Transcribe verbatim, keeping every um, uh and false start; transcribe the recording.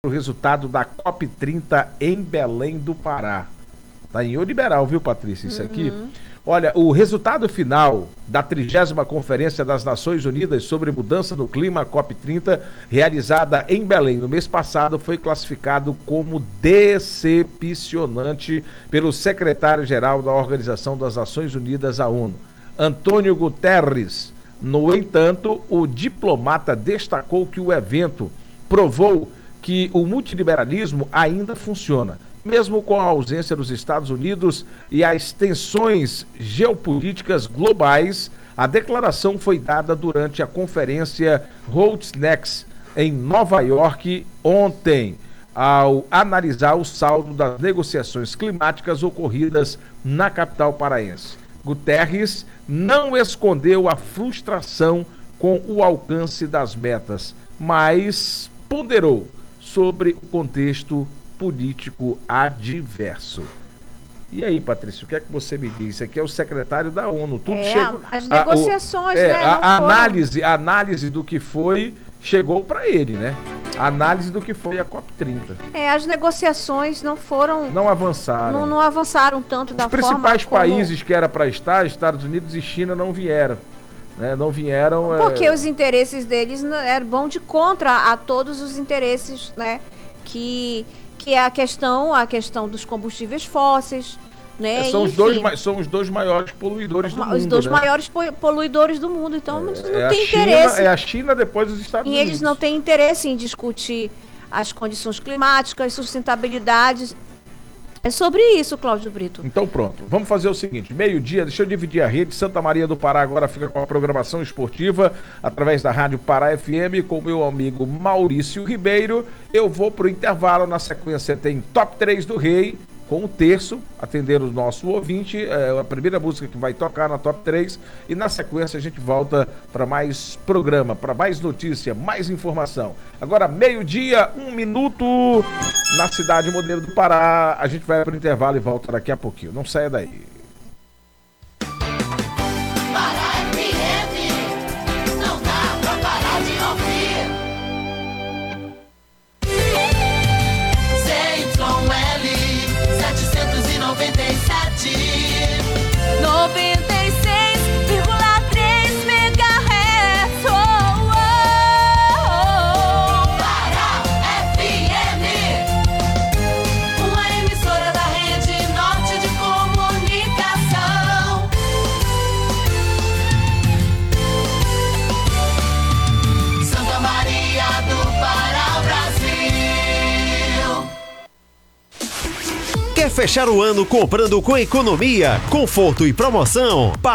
o resultado da COP trinta em Belém do Pará. Tá em liberal, viu, Patrícia, isso aqui? Uhum. Olha, o resultado final da trigésima Conferência das Nações Unidas sobre Mudança do Clima, COP trinta, realizada em Belém no mês passado, foi classificado como decepcionante pelo secretário-geral da Organização das Nações Unidas, a ONU, Antônio Guterres. No entanto, o diplomata destacou que o evento provou que o multiliberalismo ainda funciona, mesmo com a ausência dos Estados Unidos e as tensões geopolíticas globais. A declaração foi dada durante a conferência What's Next em Nova York ontem, ao analisar o saldo das negociações climáticas ocorridas na capital paraense. Guterres não escondeu a frustração com o alcance das metas, mas ponderou sobre o contexto político adverso. E aí, Patrícia, o que é que você me diz? Isso aqui é o secretário da ONU. Tudo é, chegou, as negociações, a, o, é, né? A, a foram... análise, a análise do que foi chegou para ele, né? A análise do que foi a COP trinta. É, as negociações não foram... Não avançaram. Não, não avançaram tanto da Os forma principais como... países que era para estar, Estados Unidos e China, não vieram. Né? Não vieram... Porque é... os interesses deles eram bom de contra a todos os interesses, né? Que, que é a questão, a questão dos combustíveis fósseis, né? É, são, os dois, são os dois maiores poluidores do os mundo. Os dois né? maiores poluidores do mundo. Então, é, não é tem China, interesse. É a China, depois os Estados e Unidos. E eles não têm interesse em discutir as condições climáticas, sustentabilidade. É sobre isso, Cláudio Brito. Então pronto, vamos fazer o seguinte, meio-dia, deixa eu dividir a rede. Santa Maria do Pará agora fica com a programação esportiva através da Rádio Pará F M com o meu amigo Maurício Ribeiro. Eu vou pro intervalo, na sequência tem Top três do Rei, com o terço, atender o nosso ouvinte, é a primeira música que vai tocar na Top três, e na sequência a gente volta para mais programa, para mais notícia, mais informação. Agora, meio-dia, um minuto, na cidade modelo do Pará. A gente vai para o intervalo e volta daqui a pouquinho. Não saia daí. noventa e seis vírgula três megahertz. Oh, oh, oh. Pará F M, uma emissora da Rede Norte de Comunicação. Santa Maria do Pará, Brasil. Quer fechar o ano comprando com economia, conforto e promoção?